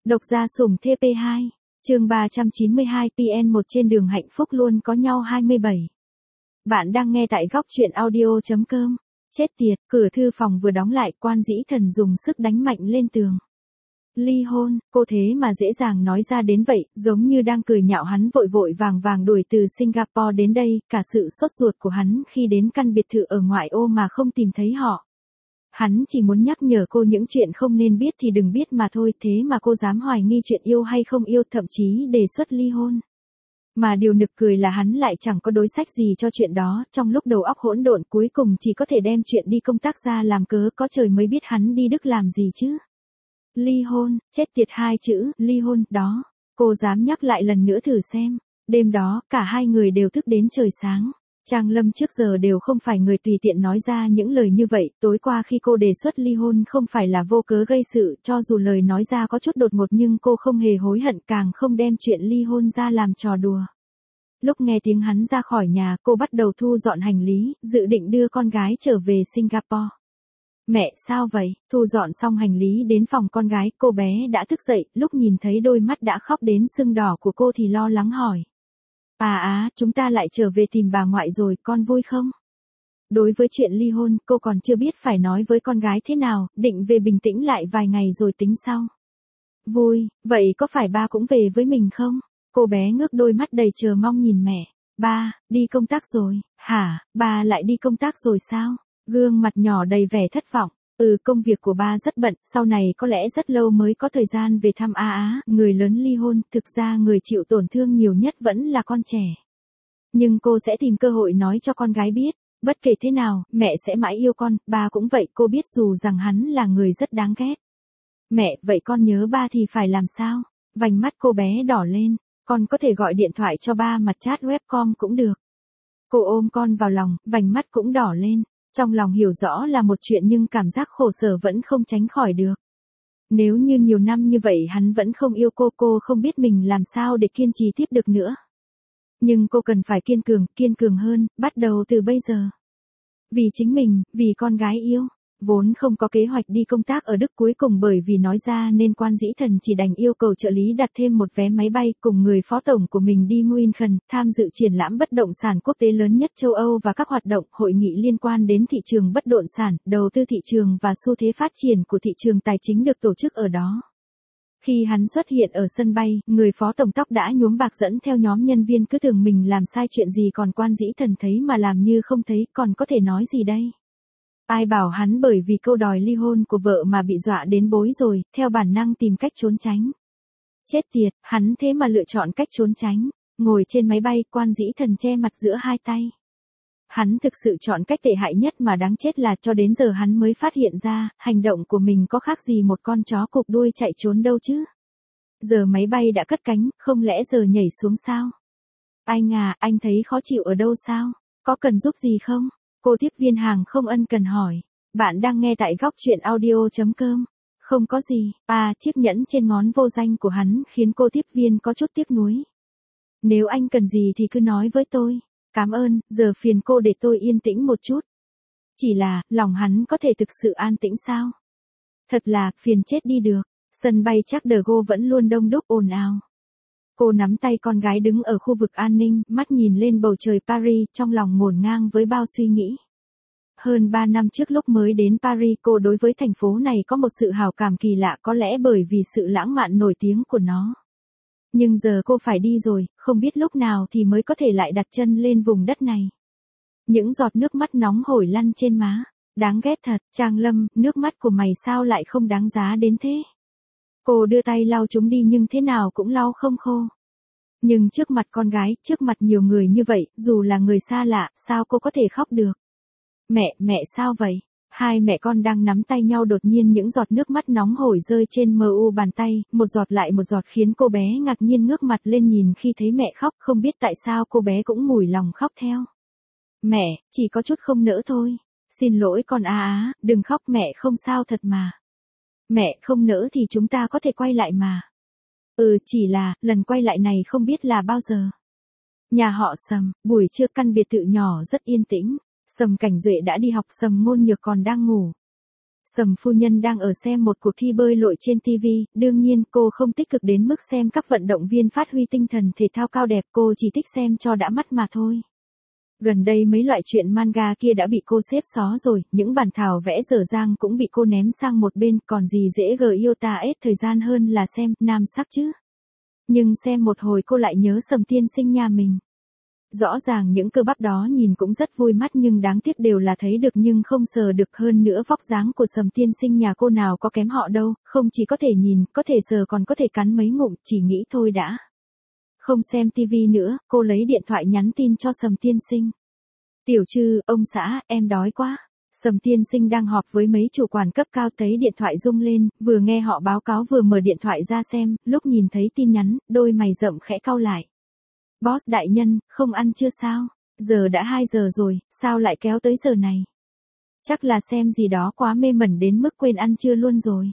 Độc gia sủng TP2, chương 392 PN1 trên đường hạnh phúc luôn có nhau 27. Bạn đang nghe tại góc truyện audio.com. Chết tiệt, cửa thư phòng vừa đóng lại, Quan Dĩ Thần dùng sức đánh mạnh lên tường. Ly hôn, cô thế mà dễ dàng nói ra đến vậy, giống như đang cười nhạo hắn vội vội vàng vàng đuổi từ Singapore đến đây, cả sự sốt ruột của hắn khi đến căn biệt thự ở ngoại ô mà không tìm thấy họ. Hắn chỉ muốn nhắc nhở cô những chuyện không nên biết thì đừng biết mà thôi, thế mà cô dám hoài nghi chuyện yêu hay không yêu, thậm chí đề xuất ly hôn. Mà điều nực cười là hắn lại chẳng có đối sách gì cho chuyện đó, trong lúc đầu óc hỗn độn cuối cùng chỉ có thể đem chuyện đi công tác ra làm cớ, có trời mới biết hắn đi Đức làm gì chứ. Ly hôn, chết tiệt, hai chữ, ly hôn, đó, cô dám nhắc lại lần nữa thử xem. Đêm đó, cả hai người đều thức đến trời sáng. Trang Lâm trước giờ đều không phải người tùy tiện nói ra những lời như vậy, tối qua khi cô đề xuất ly hôn không phải là vô cớ gây sự, cho dù lời nói ra có chút đột ngột nhưng cô không hề hối hận, càng không đem chuyện ly hôn ra làm trò đùa. Lúc nghe tiếng hắn ra khỏi nhà, cô bắt đầu thu dọn hành lý, dự định đưa con gái trở về Singapore. Mẹ, sao vậy? Thu dọn xong hành lý đến phòng con gái, cô bé đã thức dậy, lúc nhìn thấy đôi mắt đã khóc đến sưng đỏ của cô thì lo lắng hỏi. Chúng ta lại trở về tìm bà ngoại rồi, con vui không? Đối với chuyện ly hôn, cô còn chưa biết phải nói với con gái thế nào, định về bình tĩnh lại vài ngày rồi tính sau. Vui, vậy có phải ba cũng về với mình không? Cô bé ngước đôi mắt đầy chờ mong nhìn mẹ. Ba, đi công tác rồi. Hả, ba lại đi công tác rồi sao? Gương mặt nhỏ đầy vẻ thất vọng. Công việc của ba rất bận, sau này có lẽ rất lâu mới có thời gian về thăm người lớn ly hôn, thực ra người chịu tổn thương nhiều nhất vẫn là con trẻ. Nhưng cô sẽ tìm cơ hội nói cho con gái biết, bất kể thế nào, mẹ sẽ mãi yêu con, ba cũng vậy, cô biết dù rằng hắn là người rất đáng ghét. Mẹ, vậy con nhớ ba thì phải làm sao? Vành mắt cô bé đỏ lên, con có thể gọi điện thoại cho ba mà chat webcam cũng được. Cô ôm con vào lòng, vành mắt cũng đỏ lên. Trong lòng hiểu rõ là một chuyện nhưng cảm giác khổ sở vẫn không tránh khỏi được. Nếu như nhiều năm như vậy hắn vẫn không yêu cô không biết mình làm sao để kiên trì tiếp được nữa. Nhưng cô cần phải kiên cường hơn, bắt đầu từ bây giờ. Vì chính mình, vì con gái yêu. Vốn không có kế hoạch đi công tác ở Đức, cuối cùng bởi vì nói ra nên Quan Dĩ Thần chỉ đành yêu cầu trợ lý đặt thêm một vé máy bay cùng người phó tổng của mình đi München, tham dự triển lãm bất động sản quốc tế lớn nhất châu Âu và các hoạt động, hội nghị liên quan đến thị trường bất động sản, đầu tư thị trường và xu thế phát triển của thị trường tài chính được tổ chức ở đó. Khi hắn xuất hiện ở sân bay, người phó tổng tóc đã nhuốm bạc dẫn theo nhóm nhân viên cứ tưởng mình làm sai chuyện gì, còn Quan Dĩ Thần thấy mà làm như không thấy, còn có thể nói gì đây? Ai bảo hắn bởi vì câu đòi ly hôn của vợ mà bị dọa đến bối rồi, theo bản năng tìm cách trốn tránh. Chết tiệt, hắn thế mà lựa chọn cách trốn tránh. Ngồi trên máy bay, Quan Dĩ Thần che mặt giữa hai tay. Hắn thực sự chọn cách tệ hại nhất mà đáng chết là cho đến giờ hắn mới phát hiện ra, hành động của mình có khác gì một con chó cụp đuôi chạy trốn đâu chứ. Giờ máy bay đã cất cánh, không lẽ giờ nhảy xuống sao? Anh thấy khó chịu ở đâu sao? Có cần giúp gì không? Cô tiếp viên hàng không ân cần hỏi. Bạn đang nghe tại góc truyện audio.com. Không có gì. Chiếc nhẫn trên ngón vô danh của hắn khiến cô tiếp viên có chút tiếc nuối. Nếu anh cần gì thì cứ nói với tôi. Cảm ơn, giờ phiền cô để tôi yên tĩnh một chút. Chỉ là, lòng hắn có thể thực sự an tĩnh sao? Thật là, phiền chết đi được. Sân bay Charles de Gaulle vẫn luôn đông đúc ồn ào. Cô nắm tay con gái đứng ở khu vực an ninh, mắt nhìn lên bầu trời Paris, trong lòng ngổn ngang với bao suy nghĩ. Hơn 3 năm trước lúc mới đến Paris, cô đối với thành phố này có một sự hào cảm kỳ lạ, có lẽ bởi vì sự lãng mạn nổi tiếng của nó. Nhưng giờ cô phải đi rồi, không biết lúc nào thì mới có thể lại đặt chân lên vùng đất này. Những giọt nước mắt nóng hổi lăn trên má. Đáng ghét thật, Trang Lâm, nước mắt của mày sao lại không đáng giá đến thế? Cô đưa tay lau chúng đi nhưng thế nào cũng lau không khô. Nhưng trước mặt con gái, trước mặt nhiều người như vậy, dù là người xa lạ, sao cô có thể khóc được? Mẹ sao vậy? Hai mẹ con đang nắm tay nhau, đột nhiên những giọt nước mắt nóng hổi rơi trên mu bàn tay, một giọt lại một giọt khiến cô bé ngạc nhiên ngước mặt lên nhìn khi thấy mẹ khóc, không biết tại sao cô bé cũng mủi lòng khóc theo. Mẹ, chỉ có chút không nỡ thôi. Xin lỗi con đừng khóc, mẹ không sao thật mà. Mẹ không nỡ thì chúng ta có thể quay lại mà. Chỉ là, lần quay lại này không biết là bao giờ. Nhà họ Sầm, buổi trưa căn biệt thự nhỏ rất yên tĩnh. Sầm Cảnh Duệ đã đi học, Sầm Ngôn Nhược còn đang ngủ. Sầm phu nhân đang ở xem một cuộc thi bơi lội trên TV, đương nhiên cô không tích cực đến mức xem các vận động viên phát huy tinh thần thể thao cao đẹp, cô chỉ thích xem cho đã mắt mà thôi. Gần đây mấy loại truyện manga kia đã bị cô xếp xó rồi, những bản thảo vẽ dở dang cũng bị cô ném sang một bên, còn gì dễ yêu ta ết thời gian hơn là xem nam sắc chứ. Nhưng xem một hồi cô lại nhớ Sầm tiên sinh nhà mình. Rõ ràng những cơ bắp đó nhìn cũng rất vui mắt nhưng đáng tiếc đều là thấy được nhưng không sờ được, hơn nữa vóc dáng của Sầm tiên sinh nhà cô nào có kém họ đâu, không chỉ có thể nhìn, có thể sờ còn có thể cắn mấy ngụm, chỉ nghĩ thôi đã. Không xem tivi nữa, cô lấy điện thoại nhắn tin cho Sầm tiên sinh. Tiểu Trư, ông xã, em đói quá. Sầm tiên sinh đang họp với mấy chủ quản cấp cao, thấy điện thoại rung lên, vừa nghe họ báo cáo vừa mở điện thoại ra xem, lúc nhìn thấy tin nhắn, đôi mày rậm khẽ cau lại. Boss đại nhân, không ăn chưa sao? Giờ đã 2 giờ rồi, sao lại kéo tới giờ này? Chắc là xem gì đó quá mê mẩn đến mức quên ăn trưa luôn rồi.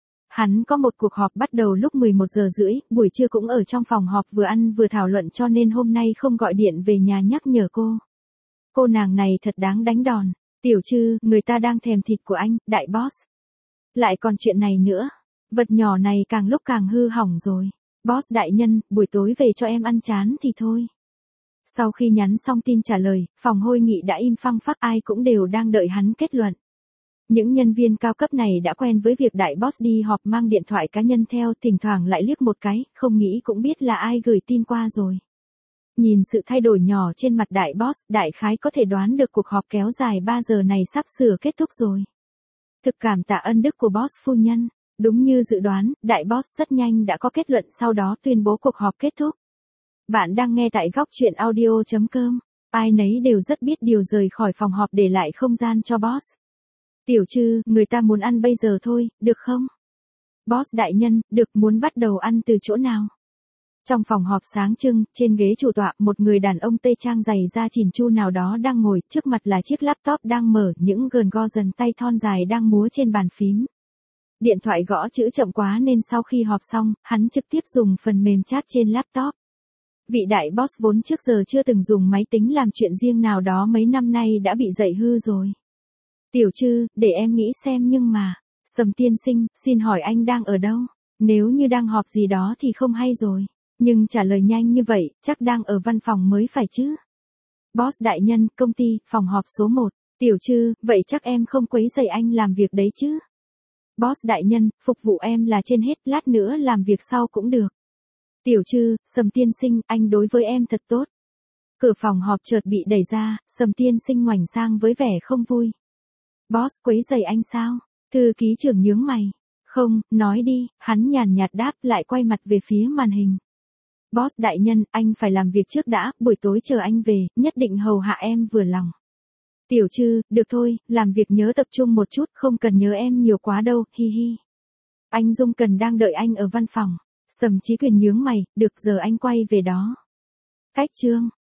Hắn có một cuộc họp bắt đầu lúc 11:30, buổi trưa cũng ở trong phòng họp vừa ăn vừa thảo luận cho nên hôm nay không gọi điện về nhà nhắc nhở cô. Cô nàng này thật đáng đánh đòn. Tiểu Trư, người ta đang thèm thịt của anh, đại boss. Lại còn chuyện này nữa. Vật nhỏ này càng lúc càng hư hỏng rồi. Boss đại nhân, buổi tối về cho em ăn chán thì thôi. Sau khi nhắn xong tin trả lời, phòng hội nghị đã im phăng phắc, ai cũng đều đang đợi hắn kết luận. Những nhân viên cao cấp này đã quen với việc đại boss đi họp mang điện thoại cá nhân theo, thỉnh thoảng lại liếc một cái, không nghĩ cũng biết là ai gửi tin qua rồi. Nhìn sự thay đổi nhỏ trên mặt đại boss, đại khái có thể đoán được cuộc họp kéo dài 3 giờ này sắp sửa kết thúc rồi. Thực cảm tạ ân đức của boss phu nhân. Đúng như dự đoán, đại boss rất nhanh đã có kết luận, sau đó tuyên bố cuộc họp kết thúc. Bạn đang nghe tại góc truyện audio.com. Ai nấy đều rất biết điều rời khỏi phòng họp để lại không gian cho boss. Tiểu Trư, người ta muốn ăn bây giờ thôi, được không? Boss đại nhân, được, muốn bắt đầu ăn từ chỗ nào? Trong phòng họp sáng trưng, trên ghế chủ tọa, một người đàn ông tây trang giày da chỉn chu nào đó đang ngồi, trước mặt là chiếc laptop đang mở, những gờn go dần tay thon dài đang múa trên bàn phím. Điện thoại gõ chữ chậm quá nên sau khi họp xong, hắn trực tiếp dùng phần mềm chat trên laptop. Vị đại boss vốn trước giờ chưa từng dùng máy tính làm chuyện riêng nào đó mấy năm nay đã bị dạy hư rồi. Tiểu Trư, để em nghĩ xem nhưng mà, Sầm tiên sinh, xin hỏi anh đang ở đâu? Nếu như đang họp gì đó thì không hay rồi. Nhưng trả lời nhanh như vậy, chắc đang ở văn phòng mới phải chứ. Boss đại nhân, công ty, phòng họp số 1. Tiểu Trư, vậy chắc em không quấy rầy anh làm việc đấy chứ? Boss đại nhân, phục vụ em là trên hết, lát nữa làm việc sau cũng được. Tiểu Trư, Sầm tiên sinh, anh đối với em thật tốt. Cửa phòng họp chợt bị đẩy ra, Sầm tiên sinh ngoảnh sang với vẻ không vui. Boss, quấy rầy anh sao? Thư ký trưởng nhướng mày. Không, nói đi, hắn nhàn nhạt đáp, lại quay mặt về phía màn hình. Boss đại nhân, anh phải làm việc trước đã, buổi tối chờ anh về, nhất định hầu hạ em vừa lòng. Tiểu Trư, được thôi, làm việc nhớ tập trung một chút, không cần nhớ em nhiều quá đâu, hi hi. Anh Dung Cần đang đợi anh ở văn phòng. Sầm Chí Quyền nhướng mày, được, giờ anh quay về đó. Cách chương